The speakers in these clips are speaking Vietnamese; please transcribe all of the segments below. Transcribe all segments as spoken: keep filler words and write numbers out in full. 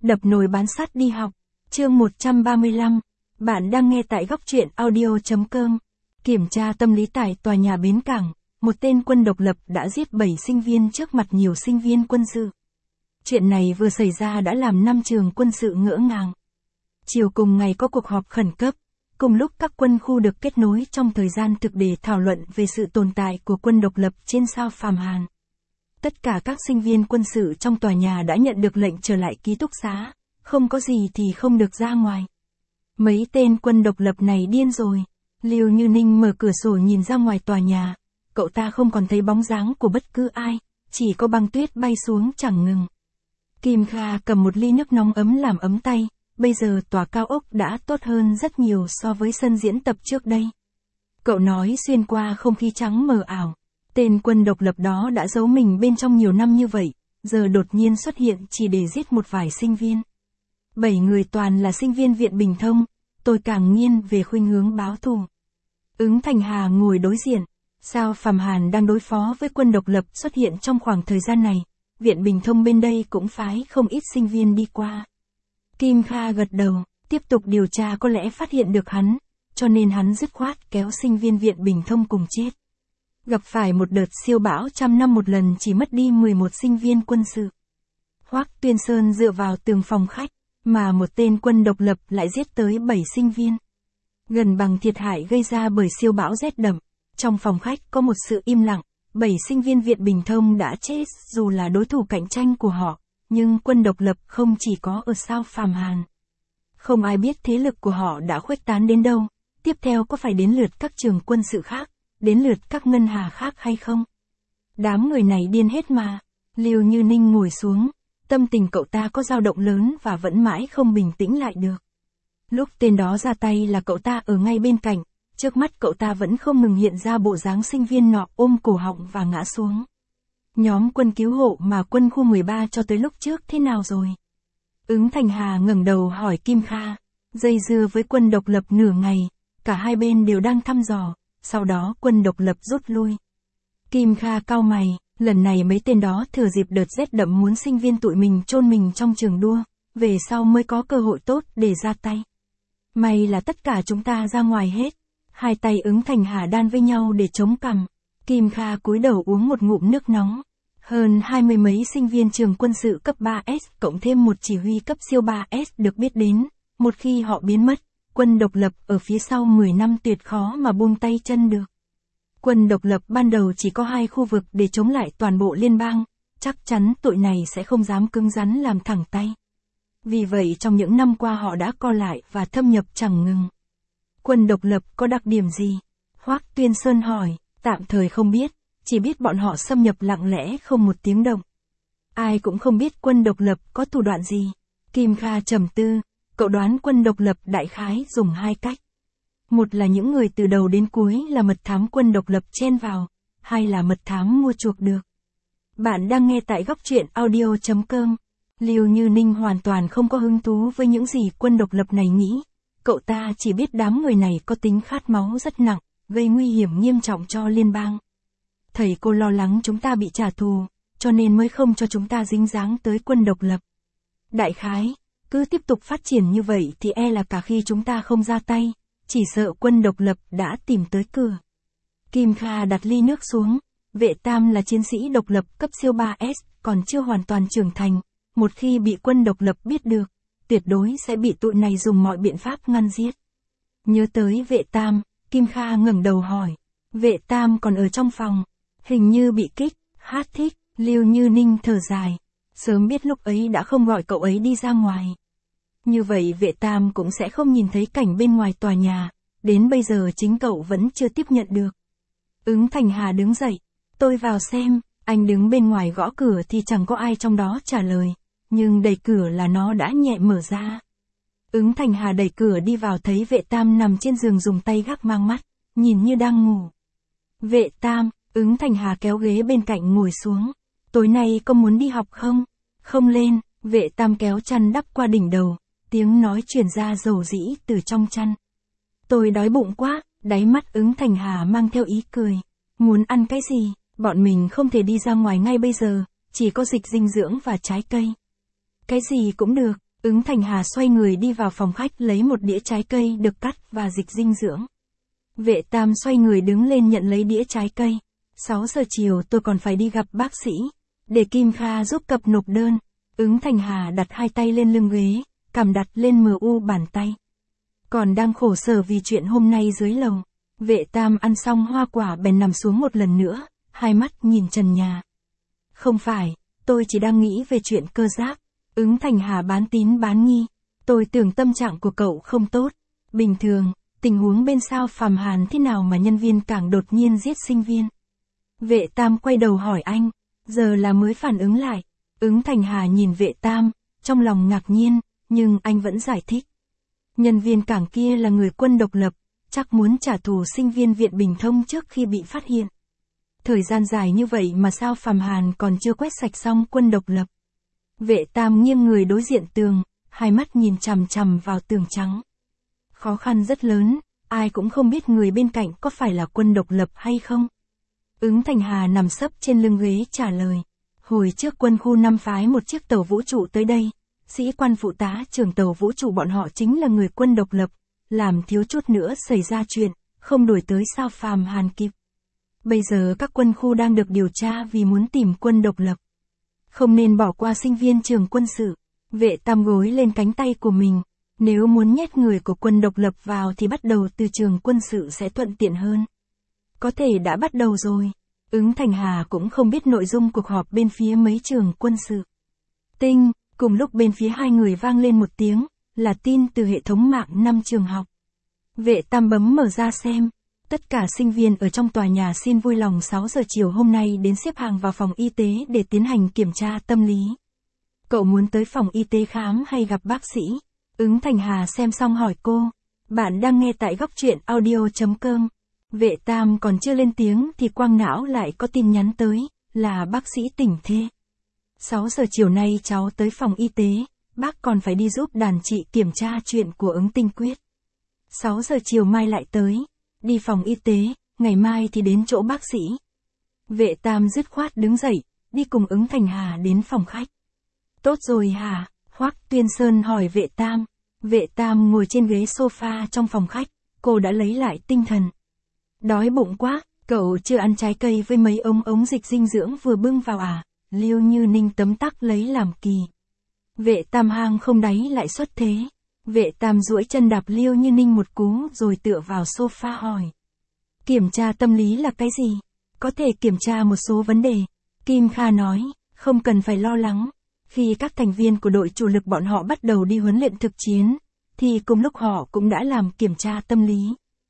Đập nồi bán sắt đi học. Chương một trăm ba mươi lăm. Bạn đang nghe tại góc truyện audio chấm com. Kiểm tra tâm lý tại tòa nhà bến cảng, một tên quân độc lập đã giết bảy sinh viên trước mặt nhiều sinh viên quân sự. Chuyện này vừa xảy ra đã làm năm trường quân sự ngỡ ngàng. Chiều cùng ngày có cuộc họp khẩn cấp, cùng lúc các quân khu được kết nối trong thời gian thực để thảo luận về sự tồn tại của quân độc lập trên sao Phạm Hàn. Tất cả các sinh viên quân sự trong tòa nhà đã nhận được lệnh trở lại ký túc xá, không có gì thì không được ra ngoài. Mấy tên quân độc lập này điên rồi. Lưu Như Ninh mở cửa sổ nhìn ra ngoài tòa nhà, cậu ta không còn thấy bóng dáng của bất cứ ai, chỉ có băng tuyết bay xuống chẳng ngừng. Kim Kha cầm một ly nước nóng ấm làm ấm tay, bây giờ tòa cao ốc đã tốt hơn rất nhiều so với sân diễn tập trước đây. Cậu nói xuyên qua không khí trắng mờ ảo, tên quân độc lập đó đã giấu mình bên trong nhiều năm như vậy, giờ đột nhiên xuất hiện chỉ để giết một vài sinh viên. Bảy người toàn là sinh viên Viện Bình Thông, tôi càng nghiêng về khuynh hướng báo thù. Ứng Thành Hà ngồi đối diện, sao Phạm Hàn đang đối phó với quân độc lập xuất hiện trong khoảng thời gian này, Viện Bình Thông bên đây cũng phái không ít sinh viên đi qua. Kim Kha gật đầu, tiếp tục điều tra có lẽ phát hiện được hắn, cho nên hắn dứt khoát kéo sinh viên Viện Bình Thông cùng chết. Gặp phải một đợt siêu bão trăm năm một lần chỉ mất đi mười một sinh viên quân sự. Hoắc Tuyên Sơn dựa vào tường phòng khách, mà một tên quân độc lập lại giết tới bảy sinh viên. Gần bằng thiệt hại gây ra bởi siêu bão rét đậm, trong phòng khách có một sự im lặng, bảy sinh viên Viện Bình Thông đã chết dù là đối thủ cạnh tranh của họ, nhưng quân độc lập không chỉ có ở sao Phạm Hàn. Không ai biết thế lực của họ đã khuếch tán đến đâu, tiếp theo có phải đến lượt các trường quân sự khác, đến lượt các ngân hà khác hay không? Đám người này điên hết mà. Lưu Như Ninh ngồi xuống, tâm tình cậu ta có dao động lớn và vẫn mãi không bình tĩnh lại được. Lúc tên đó ra tay là cậu ta ở ngay bên cạnh, trước mắt cậu ta vẫn không ngừng hiện ra bộ dáng sinh viên nọ ôm cổ họng và ngã xuống. Nhóm quân cứu hộ mà quân khu mười ba cho tới lúc trước thế nào rồi? Ứng Thành Hà ngẩng đầu hỏi Kim Kha, dây dưa với quân độc lập nửa ngày, cả hai bên đều đang thăm dò, sau đó quân độc lập rút lui. Kim Kha cau mày, lần này mấy tên đó thừa dịp đợt rét đậm muốn sinh viên tụi mình chôn mình trong trường đua, về sau mới có cơ hội tốt để ra tay. May là tất cả chúng ta ra ngoài hết. Hai tay Ứng Thành Hà đan với nhau để chống cằm. Kim Kha cúi đầu uống một ngụm nước nóng. Hơn hai mươi mấy sinh viên trường quân sự cấp ba S cộng thêm một chỉ huy cấp siêu ba S được biết đến, một khi họ biến mất, quân độc lập ở phía sau mười năm tuyệt khó mà buông tay chân được. Quân độc lập ban đầu chỉ có hai khu vực để chống lại toàn bộ liên bang, chắc chắn tụi này sẽ không dám cứng rắn làm thẳng tay. Vì vậy trong những năm qua họ đã co lại và thâm nhập chẳng ngừng. Quân độc lập có đặc điểm gì? Hoắc Tuyên Sơn hỏi, tạm thời không biết, chỉ biết bọn họ xâm nhập lặng lẽ không một tiếng động. Ai cũng không biết quân độc lập có thủ đoạn gì. Kim Kha trầm tư, cậu đoán quân độc lập đại khái dùng hai cách. Một là những người từ đầu đến cuối là mật thám quân độc lập chen vào, hai là mật thám mua chuộc được. Bạn đang nghe tại góc truyện audio chấm com. Lưu Như Ninh hoàn toàn không có hứng thú với những gì quân độc lập này nghĩ. Cậu ta chỉ biết đám người này có tính khát máu rất nặng, gây nguy hiểm nghiêm trọng cho liên bang. Thầy cô lo lắng chúng ta bị trả thù, cho nên mới không cho chúng ta dính dáng tới quân độc lập. Đại khái, cứ tiếp tục phát triển như vậy thì e là cả khi chúng ta không ra tay, chỉ sợ quân độc lập đã tìm tới cửa. Kim Kha đặt ly nước xuống, Vệ Tam là chiến sĩ độc lập cấp siêu ba S, còn chưa hoàn toàn trưởng thành, một khi bị quân độc lập biết được, tuyệt đối sẽ bị tụi này dùng mọi biện pháp ngăn giết. Nhớ tới Vệ Tam, Kim Kha ngẩng đầu hỏi, Vệ Tam còn ở trong phòng, hình như bị kích, hát thích. Lưu Như Ninh thở dài, sớm biết lúc ấy đã không gọi cậu ấy đi ra ngoài. Như vậy Vệ Tam cũng sẽ không nhìn thấy cảnh bên ngoài tòa nhà, đến bây giờ chính cậu vẫn chưa tiếp nhận được. Ứng Thành Hà đứng dậy, tôi vào xem. Anh đứng bên ngoài gõ cửa thì chẳng có ai trong đó trả lời, nhưng đẩy cửa là nó đã nhẹ mở ra. Ứng Thành Hà đẩy cửa đi vào thấy Vệ Tam nằm trên giường dùng tay gác mang mắt, nhìn như đang ngủ. Vệ Tam, Ứng Thành Hà kéo ghế bên cạnh ngồi xuống. Tối nay có muốn đi học không? Không lên. Vệ Tam kéo chăn đắp qua đỉnh đầu, tiếng nói truyền ra dầu dĩ từ trong chăn. Tôi đói bụng quá. Đáy mắt Ứng Thành Hà mang theo ý cười. Muốn ăn cái gì? Bọn mình không thể đi ra ngoài ngay bây giờ, chỉ có dịch dinh dưỡng và trái cây. Cái gì cũng được. Ứng Thành Hà xoay người đi vào phòng khách lấy một đĩa trái cây được cắt và dịch dinh dưỡng. Vệ Tam xoay người đứng lên nhận lấy đĩa trái cây. sáu giờ chiều tôi còn phải đi gặp bác sĩ, để Kim Kha giúp cập nộp đơn. Ứng Thành Hà đặt hai tay lên lưng ghế, cằm đặt lên mờ u bàn tay. Còn đang khổ sở vì chuyện hôm nay dưới lầu. Vệ Tam ăn xong hoa quả bèn nằm xuống một lần nữa, hai mắt nhìn trần nhà. Không phải, tôi chỉ đang nghĩ về chuyện cơ giáp. Ứng Thành Hà bán tín bán nghi. Tôi tưởng tâm trạng của cậu không tốt. Bình thường, tình huống bên Sao Phàm Hàn thế nào mà nhân viên cảng đột nhiên giết sinh viên? Vệ Tam quay đầu hỏi anh, giờ là mới phản ứng lại. Ứng Thành Hà nhìn Vệ Tam, trong lòng ngạc nhiên, nhưng anh vẫn giải thích. Nhân viên cảng kia là người quân độc lập, chắc muốn trả thù sinh viên Viện Bình Thông trước khi bị phát hiện. Thời gian dài như vậy mà Sao Phàm Hàn còn chưa quét sạch xong quân độc lập. Vệ Tam nghiêng người đối diện tường, hai mắt nhìn chằm chằm vào tường trắng. Khó khăn rất lớn, ai cũng không biết người bên cạnh có phải là quân độc lập hay không. Ứng Thành Hà nằm sấp trên lưng ghế trả lời. Hồi trước quân khu năm phái một chiếc tàu vũ trụ tới đây, sĩ quan phụ tá trưởng tàu vũ trụ bọn họ chính là người quân độc lập, làm thiếu chút nữa xảy ra chuyện, không đuổi tới Sao Phàm Hàn kịp. Bây giờ các quân khu đang được điều tra vì muốn tìm quân độc lập. Không nên bỏ qua sinh viên trường quân sự. Vệ Tam gối lên cánh tay của mình. Nếu muốn nhét người của quân độc lập vào thì bắt đầu từ trường quân sự sẽ thuận tiện hơn. Có thể đã bắt đầu rồi. Ứng Thành Hà cũng không biết nội dung cuộc họp bên phía mấy trường quân sự. Tinh, cùng lúc bên phía hai người vang lên một tiếng, là tin từ hệ thống mạng năm trường học. Vệ Tam bấm mở ra xem. Tất cả sinh viên ở trong tòa nhà xin vui lòng sáu giờ chiều hôm nay đến xếp hàng vào phòng y tế để tiến hành kiểm tra tâm lý. Cậu muốn tới phòng y tế khám hay gặp bác sĩ? Ứng Thành Hà xem xong hỏi cô. Bạn đang nghe tại góc truyện audio chấm com. Vệ Tam còn chưa lên tiếng thì quang não lại có tin nhắn tới, là bác sĩ tỉnh thê. sáu giờ chiều nay cháu tới phòng y tế, bác còn phải đi giúp đàn chị kiểm tra chuyện của Ứng Tinh Quyết. sáu giờ chiều mai lại tới. Đi phòng y tế, ngày mai thì đến chỗ bác sĩ. Vệ Tam dứt khoát đứng dậy, đi cùng Ứng Thành Hà đến phòng khách. Tốt rồi hả? Hoắc Tuyên Sơn hỏi Vệ Tam. Vệ Tam ngồi trên ghế sofa trong phòng khách, cô đã lấy lại tinh thần. Đói bụng quá, cậu chưa ăn trái cây với mấy ống ống dịch dinh dưỡng vừa bưng vào à? Liêu Như Ninh tấm tắc lấy làm kỳ. Vệ Tam hang không đáy lại xuất thế. Vệ Tam duỗi chân đạp Liêu Như Ninh một cú rồi tựa vào sofa hỏi. Kiểm tra tâm lý là cái gì? Có thể kiểm tra một số vấn đề. Kim Kha nói, không cần phải lo lắng. Khi các thành viên của đội chủ lực bọn họ bắt đầu đi huấn luyện thực chiến, thì cùng lúc họ cũng đã làm kiểm tra tâm lý.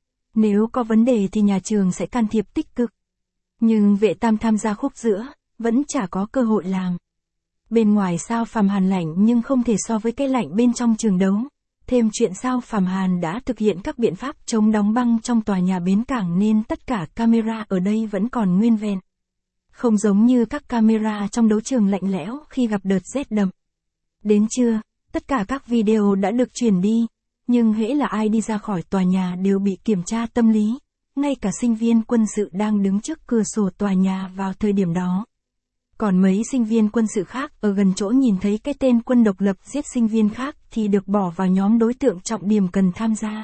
Nếu có vấn đề thì nhà trường sẽ can thiệp tích cực. Nhưng Vệ Tam tham gia khúc giữa, vẫn chả có cơ hội làm. Bên ngoài Sao Phàm Hàn lạnh nhưng không thể so với cái lạnh bên trong trường đấu. Thêm chuyện Sao Phàm Hàn đã thực hiện các biện pháp chống đóng băng trong tòa nhà bến cảng nên tất cả camera ở đây vẫn còn nguyên vẹn. Không giống như các camera trong đấu trường lạnh lẽo khi gặp đợt rét đậm. Đến trưa, tất cả các video đã được chuyển đi, nhưng hễ là ai đi ra khỏi tòa nhà đều bị kiểm tra tâm lý, ngay cả sinh viên quân sự đang đứng trước cửa sổ tòa nhà vào thời điểm đó. Còn mấy sinh viên quân sự khác ở gần chỗ nhìn thấy cái tên quân độc lập giết sinh viên khác thì được bỏ vào nhóm đối tượng trọng điểm cần tham gia.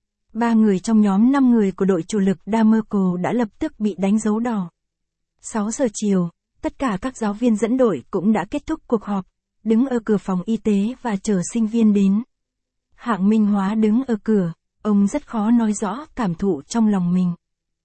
Ba người trong nhóm năm người của đội chủ lực Damerco đã lập tức bị đánh dấu đỏ. sáu giờ chiều, tất cả các giáo viên dẫn đội cũng đã kết thúc cuộc họp, đứng ở cửa phòng y tế và chờ sinh viên đến. Hạng Minh Hóa đứng ở cửa, ông rất khó nói rõ cảm thụ trong lòng mình.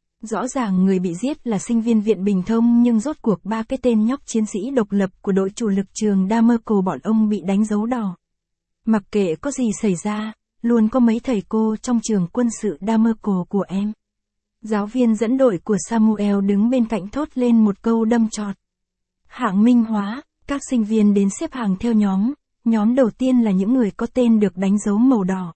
Rõ ràng người bị giết là sinh viên Viện Bình Thông nhưng rốt cuộc ba cái tên nhóc chiến sĩ độc lập của đội chủ lực trường Damerco bọn ông bị đánh dấu đỏ. Mặc kệ có gì xảy ra, luôn có mấy thầy cô trong trường quân sự Damerco của em. Giáo viên dẫn đội của Samuel đứng bên cạnh thốt lên một câu đâm chọt. Hạng Minh Hóa, các sinh viên đến xếp hàng theo nhóm, nhóm đầu tiên là những người có tên được đánh dấu màu đỏ.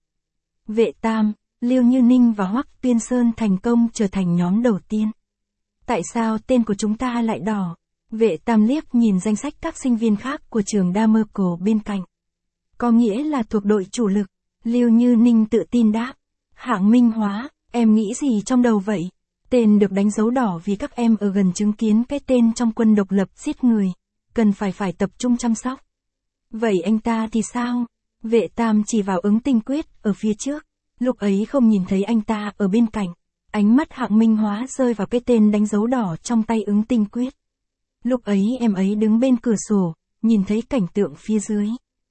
Vệ Tam, Liêu Như Ninh và Hoắc Tuyên Sơn thành công trở thành nhóm đầu tiên. Tại sao tên của chúng ta lại đỏ? Vệ Tam liếc nhìn danh sách các sinh viên khác của trường Damerco bên cạnh. Có nghĩa là thuộc đội chủ lực. Liêu Như Ninh tự tin đáp. Hạng Minh Hóa, em nghĩ gì trong đầu vậy? Tên được đánh dấu đỏ vì các em ở gần chứng kiến cái tên trong quân độc lập giết người. Cần phải phải tập trung chăm sóc. Vậy anh ta thì sao? Vệ Tam chỉ vào ứng tinh quyết ở phía trước, lúc ấy không nhìn thấy anh ta ở bên cạnh. Ánh mắt Hạng Minh Hóa rơi vào cái tên đánh dấu đỏ trong tay ứng tinh quyết. Lúc ấy em ấy đứng bên cửa sổ, nhìn thấy cảnh tượng phía dưới.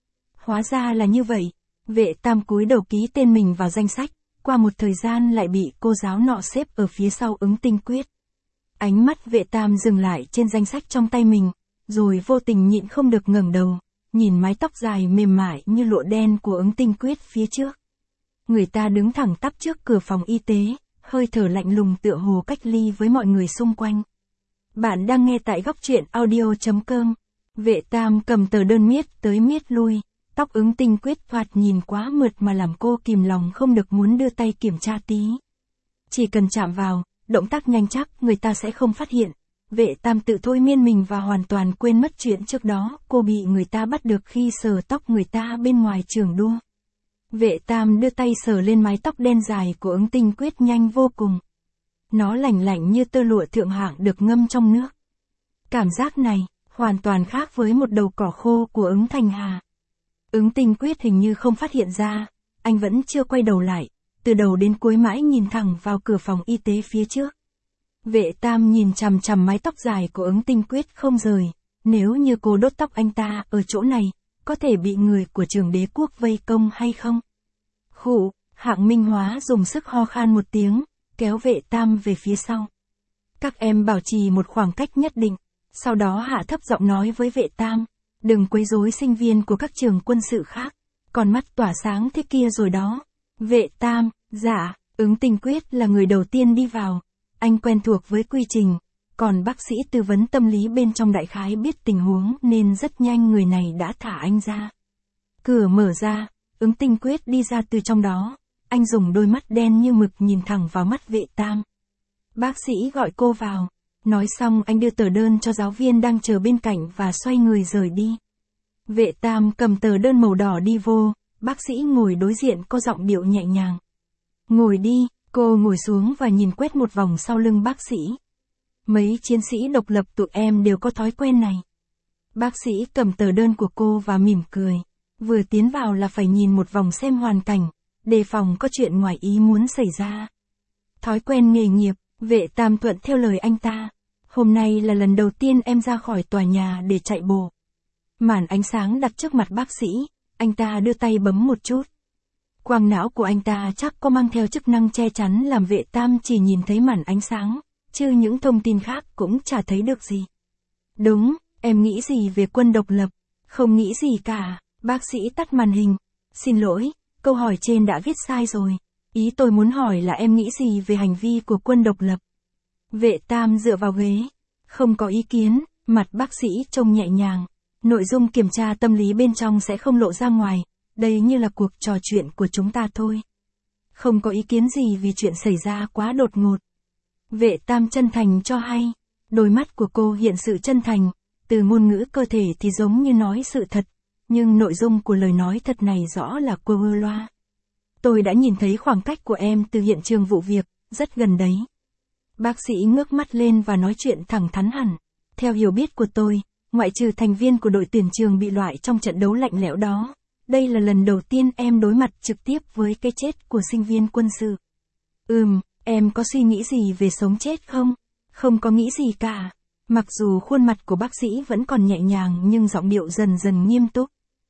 Hóa ra là như vậy. Vệ Tam cúi đầu ký tên mình vào danh sách, qua một thời gian lại bị cô giáo nọ xếp ở phía sau ứng tinh quyết. Ánh mắt Vệ Tam dừng lại trên danh sách trong tay mình, rồi vô tình nhịn không được ngẩng đầu, nhìn mái tóc dài mềm mại như lụa đen của ứng tinh quyết phía trước. Người ta đứng thẳng tắp trước cửa phòng y tế, hơi thở lạnh lùng tựa hồ cách ly với mọi người xung quanh. Bạn đang nghe tại góc truyện audio chấm com. Vệ Tam cầm tờ đơn miết tới miết lui, tóc ứng tinh quyết thoạt nhìn quá mượt mà làm cô kìm lòng không được muốn đưa tay kiểm tra tí. Chỉ cần chạm vào, động tác nhanh chắc người ta sẽ không phát hiện. Vệ Tam tự thôi miên mình và hoàn toàn quên mất chuyện trước đó cô bị người ta bắt được khi sờ tóc người ta bên ngoài trường đua. Vệ Tam đưa tay sờ lên mái tóc đen dài của ứng tinh quyết nhanh vô cùng. Nó lành lạnh như tơ lụa thượng hạng được ngâm trong nước. Cảm giác này, hoàn toàn khác với một đầu cỏ khô của ứng Thanh Hà. Ứng tinh quyết hình như không phát hiện ra, anh vẫn chưa quay đầu lại, từ đầu đến cuối mãi nhìn thẳng vào cửa phòng y tế phía trước. Vệ Tam nhìn chằm chằm mái tóc dài của ứng tinh quyết không rời, nếu như cô đốt tóc anh ta ở chỗ này, có thể bị người của trường đế quốc vây công hay không? Khụ, Hạng Minh Hóa dùng sức ho khan một tiếng, kéo Vệ Tam về phía sau. Các em bảo trì một khoảng cách nhất định, sau đó hạ thấp giọng nói với Vệ Tam, đừng quấy rối sinh viên của các trường quân sự khác, còn mắt tỏa sáng thế kia rồi đó. Vệ Tam, dạ, ứng tinh quyết là người đầu tiên đi vào, anh quen thuộc với quy trình, còn bác sĩ tư vấn tâm lý bên trong đại khái biết tình huống nên rất nhanh người này đã thả anh ra. Cửa mở ra, ứng tinh quyết đi ra từ trong đó, anh dùng đôi mắt đen như mực nhìn thẳng vào mắt Vệ Tam. Bác sĩ gọi cô vào, nói xong anh đưa tờ đơn cho giáo viên đang chờ bên cạnh và xoay người rời đi. Vệ Tam cầm tờ đơn màu đỏ đi vô, bác sĩ ngồi đối diện có giọng điệu nhẹ nhàng. Ngồi đi, cô ngồi xuống và nhìn quét một vòng sau lưng bác sĩ. Mấy chiến sĩ độc lập tụi em đều có thói quen này. Bác sĩ cầm tờ đơn của cô và mỉm cười. Vừa tiến vào là phải nhìn một vòng xem hoàn cảnh, đề phòng có chuyện ngoài ý muốn xảy ra. Thói quen nghề nghiệp, Vệ Tam thuận theo lời anh ta. Hôm nay là lần đầu tiên em ra khỏi tòa nhà để chạy bộ. Màn ánh sáng đặt trước mặt bác sĩ, anh ta đưa tay bấm một chút. Quang não của anh ta chắc có mang theo chức năng che chắn làm Vệ Tam chỉ nhìn thấy màn ánh sáng, chứ những thông tin khác cũng chả thấy được gì. Đúng, em nghĩ gì về quân độc lập? Không nghĩ gì cả, bác sĩ tắt màn hình. Xin lỗi, câu hỏi trên đã viết sai rồi. Ý tôi muốn hỏi là em nghĩ gì về hành vi của quân độc lập? Vệ Tam dựa vào ghế. Không có ý kiến, mặt bác sĩ trông nhẹ nhàng. Nội dung kiểm tra tâm lý bên trong sẽ không lộ ra ngoài, đây như là cuộc trò chuyện của chúng ta thôi. Không có ý kiến gì vì chuyện xảy ra quá đột ngột. Vệ Tam chân thành cho hay. Đôi mắt của cô hiện sự chân thành, từ ngôn ngữ cơ thể thì giống như nói sự thật, nhưng nội dung của lời nói thật này rõ là cô ơ loa. Tôi đã nhìn thấy khoảng cách của em từ hiện trường vụ việc, rất gần đấy. Bác sĩ ngước mắt lên và nói chuyện thẳng thắn hẳn. Theo hiểu biết của tôi, ngoại trừ thành viên của đội tuyển trường bị loại trong trận đấu lạnh lẽo đó, đây là lần đầu tiên em đối mặt trực tiếp với cái chết của sinh viên quân sự. Ừm, em có suy nghĩ gì về sống chết không? Không có nghĩ gì cả. Mặc dù khuôn mặt của bác sĩ vẫn còn nhẹ nhàng nhưng giọng điệu dần dần nghiêm túc.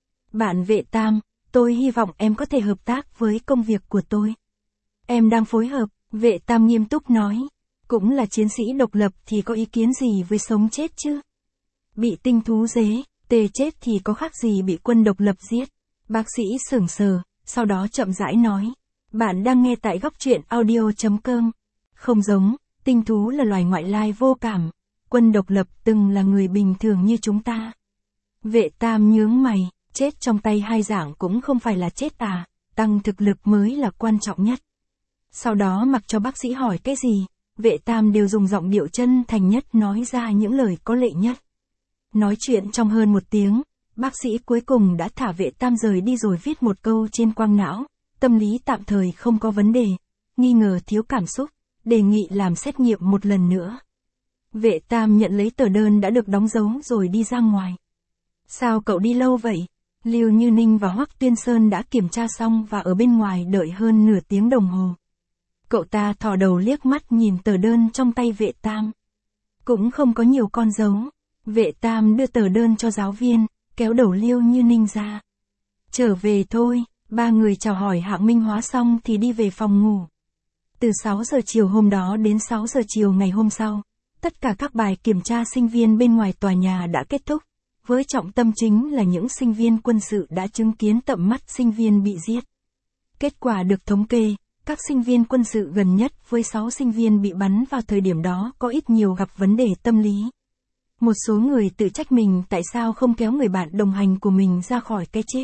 Bạn Vệ Tam, tôi hy vọng em có thể hợp tác với công việc của tôi. Em đang phối hợp, Vệ Tam nghiêm túc nói. Cũng là chiến sĩ độc lập thì có ý kiến gì với sống chết chứ? Bị tinh thú dế, tê chết thì có khác gì bị quân độc lập giết? Bác sĩ sững sờ, sau đó chậm rãi nói. Bạn đang nghe tại góc truyện audio chấm com. Không giống, tinh thú là loài ngoại lai vô cảm. Quân độc lập từng là người bình thường như chúng ta. Vệ Tam nhướng mày, chết trong tay hai dạng cũng không phải là chết à, tăng thực lực mới là quan trọng nhất. Sau đó mặc cho bác sĩ hỏi cái gì, Vệ Tam đều dùng giọng điệu chân thành nhất nói ra những lời có lệ nhất. Nói chuyện trong hơn một tiếng, bác sĩ cuối cùng đã thả Vệ Tam rời đi rồi viết một câu trên quang não, tâm lý tạm thời không có vấn đề, nghi ngờ thiếu cảm xúc, đề nghị làm xét nghiệm một lần nữa. Vệ Tam nhận lấy tờ đơn đã được đóng dấu rồi đi ra ngoài. Sao cậu đi lâu vậy? Lưu Như Ninh và Hoắc Tuyên Sơn đã kiểm tra xong và ở bên ngoài đợi hơn nửa tiếng đồng hồ. Cậu ta thò đầu liếc mắt nhìn tờ đơn trong tay Vệ Tam. Cũng không có nhiều con dấu. Vệ Tam đưa tờ đơn cho giáo viên, kéo đầu Lưu Như Ninh ra. Trở về thôi, ba người chào hỏi Hạng Minh Hóa xong thì đi về phòng ngủ. Từ sáu giờ chiều hôm đó đến sáu giờ chiều ngày hôm sau, tất cả các bài kiểm tra sinh viên bên ngoài tòa nhà đã kết thúc, với trọng tâm chính là những sinh viên quân sự đã chứng kiến tận mắt sinh viên bị giết. Kết quả được thống kê, các sinh viên quân sự gần nhất với sáu sinh viên bị bắn vào thời điểm đó có ít nhiều gặp vấn đề tâm lý. Một số người tự trách mình tại sao không kéo người bạn đồng hành của mình ra khỏi cái chết.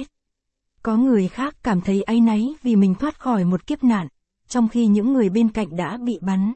Có người khác cảm thấy áy náy vì mình thoát khỏi một kiếp nạn, trong khi những người bên cạnh đã bị bắn.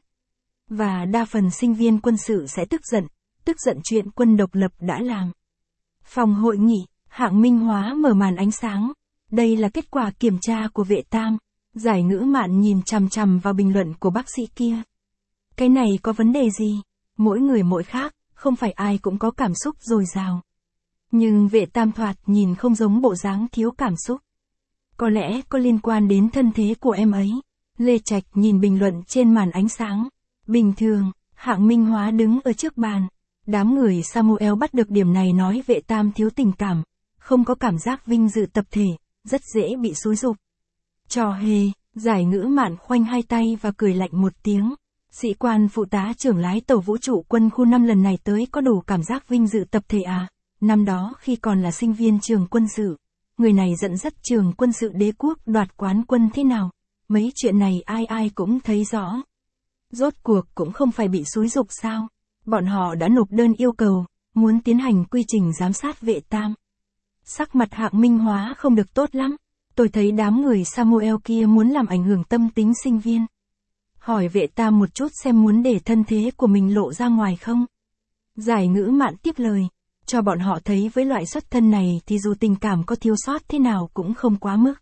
Và đa phần sinh viên quân sự sẽ tức giận, tức giận chuyện quân độc lập đã làm. Phòng hội nghị, Hạng Minh Hóa mở màn ánh sáng. Đây là kết quả kiểm tra của Vệ Tam. Giải Ngữ Mạn nhìn chằm chằm vào bình luận của bác sĩ kia. Cái này có vấn đề gì? Mỗi người mỗi khác, không phải ai cũng có cảm xúc dồi dào. Nhưng Vệ Tam thoạt nhìn không giống bộ dáng thiếu cảm xúc. Có lẽ có liên quan đến thân thế của em ấy. Lê Trạch nhìn bình luận trên màn ánh sáng. Bình thường, Hạng Minh Hóa đứng ở trước bàn. Đám người Samuel bắt được điểm này nói Vệ Tam thiếu tình cảm, không có cảm giác vinh dự tập thể, rất dễ bị xúi giục. Trò hề, Giải Ngữ Mạn khoanh hai tay và cười lạnh một tiếng. Sĩ quan phụ tá trưởng lái tàu vũ trụ quân khu năm lần này tới có đủ cảm giác vinh dự tập thể à? Năm đó khi còn là sinh viên trường quân sự, người này dẫn dắt trường quân sự đế quốc đoạt quán quân thế nào? Mấy chuyện này ai ai cũng thấy rõ. Rốt cuộc cũng không phải bị xúi giục sao? Bọn họ đã nộp đơn yêu cầu, muốn tiến hành quy trình giám sát Vệ Tam. Sắc mặt Hạng Minh Hóa không được tốt lắm. Tôi thấy đám người Samuel kia muốn làm ảnh hưởng tâm tính sinh viên. Hỏi Vệ Tam một chút xem muốn để thân thế của mình lộ ra ngoài không? Giải Ngữ Mạn tiếp lời. Cho bọn họ thấy với loại xuất thân này thì dù tình cảm có thiếu sót thế nào cũng không quá mức.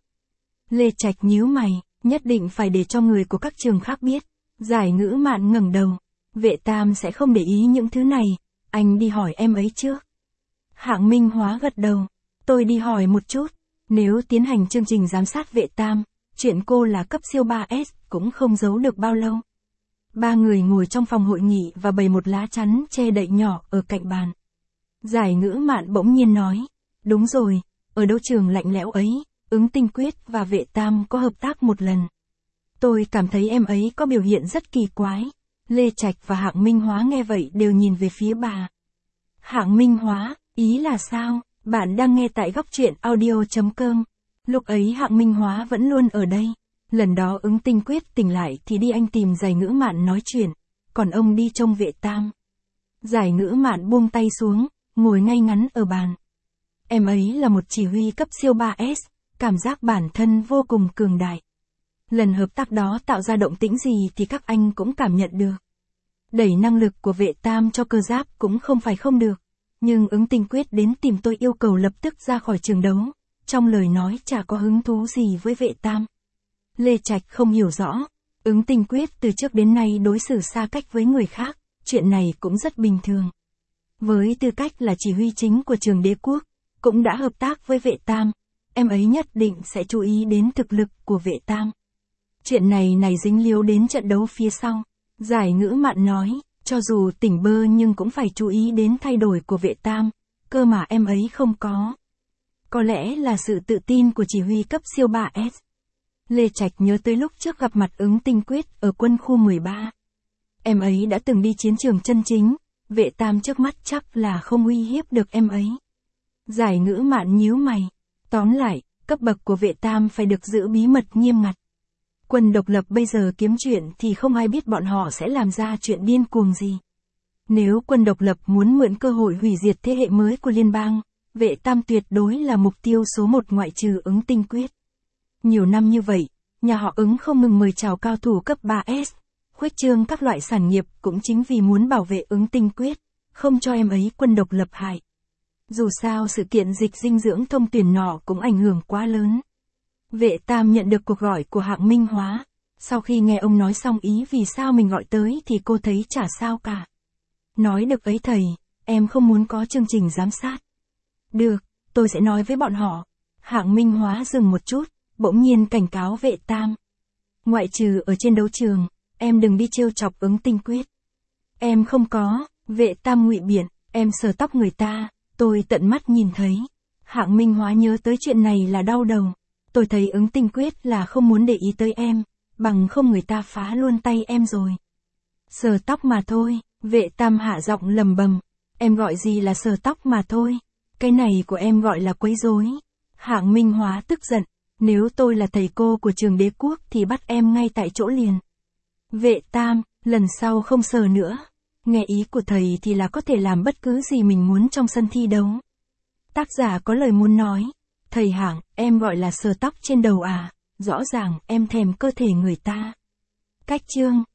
Lê Trạch nhíu mày, nhất định phải để cho người của các trường khác biết. Giải Ngữ Mạn ngẩng đầu. Vệ Tam sẽ không để ý những thứ này, anh đi hỏi em ấy trước. Hạng Minh Hóa gật đầu. Tôi đi hỏi một chút. Nếu tiến hành chương trình giám sát Vệ Tam, chuyện cô là cấp siêu ba S cũng không giấu được bao lâu. Ba người ngồi trong phòng hội nghị và bày một lá chắn che đậy nhỏ ở cạnh bàn. Giải Ngữ Mạn bỗng nhiên nói. Đúng rồi, ở đấu trường lạnh lẽo ấy, Ứng Tinh Quyết và Vệ Tam có hợp tác một lần. Tôi cảm thấy em ấy có biểu hiện rất kỳ quái. Lê Trạch và Hạng Minh Hóa nghe vậy đều nhìn về phía bà. Hạng Minh Hóa, ý là sao? Bạn đang nghe tại góc truyện audio chấm com. Lúc ấy Hạng Minh Hóa vẫn luôn ở đây. Lần đó Ứng Tinh Quyết tỉnh lại thì đi anh tìm Giải Ngữ Mạn nói chuyện, còn ông đi trông Vệ Tam. Giải Ngữ Mạn buông tay xuống, ngồi ngay ngắn ở bàn. Em ấy là một chỉ huy cấp siêu ba S, cảm giác bản thân vô cùng cường đại. Lần hợp tác đó tạo ra động tĩnh gì thì các anh cũng cảm nhận được. Đẩy năng lực của Vệ Tam cho cơ giáp cũng không phải không được. Nhưng Ứng Tinh Quyết đến tìm tôi yêu cầu lập tức ra khỏi trường đấu. Trong lời nói chả có hứng thú gì với Vệ Tam. Lê Trạch không hiểu rõ. Ứng Tinh Quyết từ trước đến nay đối xử xa cách với người khác. Chuyện này cũng rất bình thường. Với tư cách là chỉ huy chính của trường đế quốc, cũng đã hợp tác với Vệ Tam. Em ấy nhất định sẽ chú ý đến thực lực của Vệ Tam. Chuyện này này dính líu đến trận đấu phía sau. Giải Ngữ Mạn nói, cho dù tỉnh bơ nhưng cũng phải chú ý đến thay đổi của Vệ Tam, cơ mà em ấy không có. Có lẽ là sự tự tin của chỉ huy cấp siêu ba S. Lê Trạch nhớ tới lúc trước gặp mặt Ứng Tinh Quyết ở quân khu mười ba. Em ấy đã từng đi chiến trường chân chính, Vệ Tam trước mắt chắc là không uy hiếp được em ấy. Giải Ngữ Mạn nhíu mày. Tóm lại, cấp bậc của Vệ Tam phải được giữ bí mật nghiêm ngặt. Quân độc lập bây giờ kiếm chuyện thì không ai biết bọn họ sẽ làm ra chuyện điên cuồng gì. Nếu quân độc lập muốn mượn cơ hội hủy diệt thế hệ mới của liên bang, Vệ Tam tuyệt đối là mục tiêu số một ngoại trừ Ứng Tinh Quyết. Nhiều năm như vậy, nhà họ Ứng không ngừng mời chào cao thủ cấp ba S, khuếch trương các loại sản nghiệp cũng chính vì muốn bảo vệ Ứng Tinh Quyết, không cho em ấy quân độc lập hại. Dù sao sự kiện dịch dinh dưỡng thông tuyển nọ cũng ảnh hưởng quá lớn. Vệ Tam nhận được cuộc gọi của Hạng Minh Hóa. Sau khi nghe ông nói xong ý vì sao mình gọi tới thì cô thấy chả sao cả. Nói được ấy thầy, em không muốn có chương trình giám sát. Được, tôi sẽ nói với bọn họ, Hạng Minh Hóa dừng một chút, bỗng nhiên cảnh cáo Vệ Tam. Ngoại trừ ở trên đấu trường, em đừng đi trêu chọc Ứng Tinh Quyết. Em không có, Vệ Tam ngụy biện, em sờ tóc người ta, tôi tận mắt nhìn thấy. Hạng Minh Hóa nhớ tới chuyện này là đau đầu. Tôi thấy Ứng Tinh Quyết là không muốn để ý tới em, bằng không người ta phá luôn tay em rồi. Sờ tóc mà thôi, Vệ Tam hạ giọng lầm bầm. Em gọi gì là sờ tóc mà thôi? Cái này của em gọi là quấy rối. Hạng Minh Hóa tức giận. Nếu tôi là thầy cô của trường Đế Quốc thì bắt em ngay tại chỗ liền. Vệ Tam, lần sau không sờ nữa. Nghe ý của thầy thì là có thể làm bất cứ gì mình muốn trong sân thi đấu. Tác giả có lời muốn nói. Thầy Hạng, em gọi là sờ tóc trên đầu à? Rõ ràng em thèm cơ thể người ta. Cách chương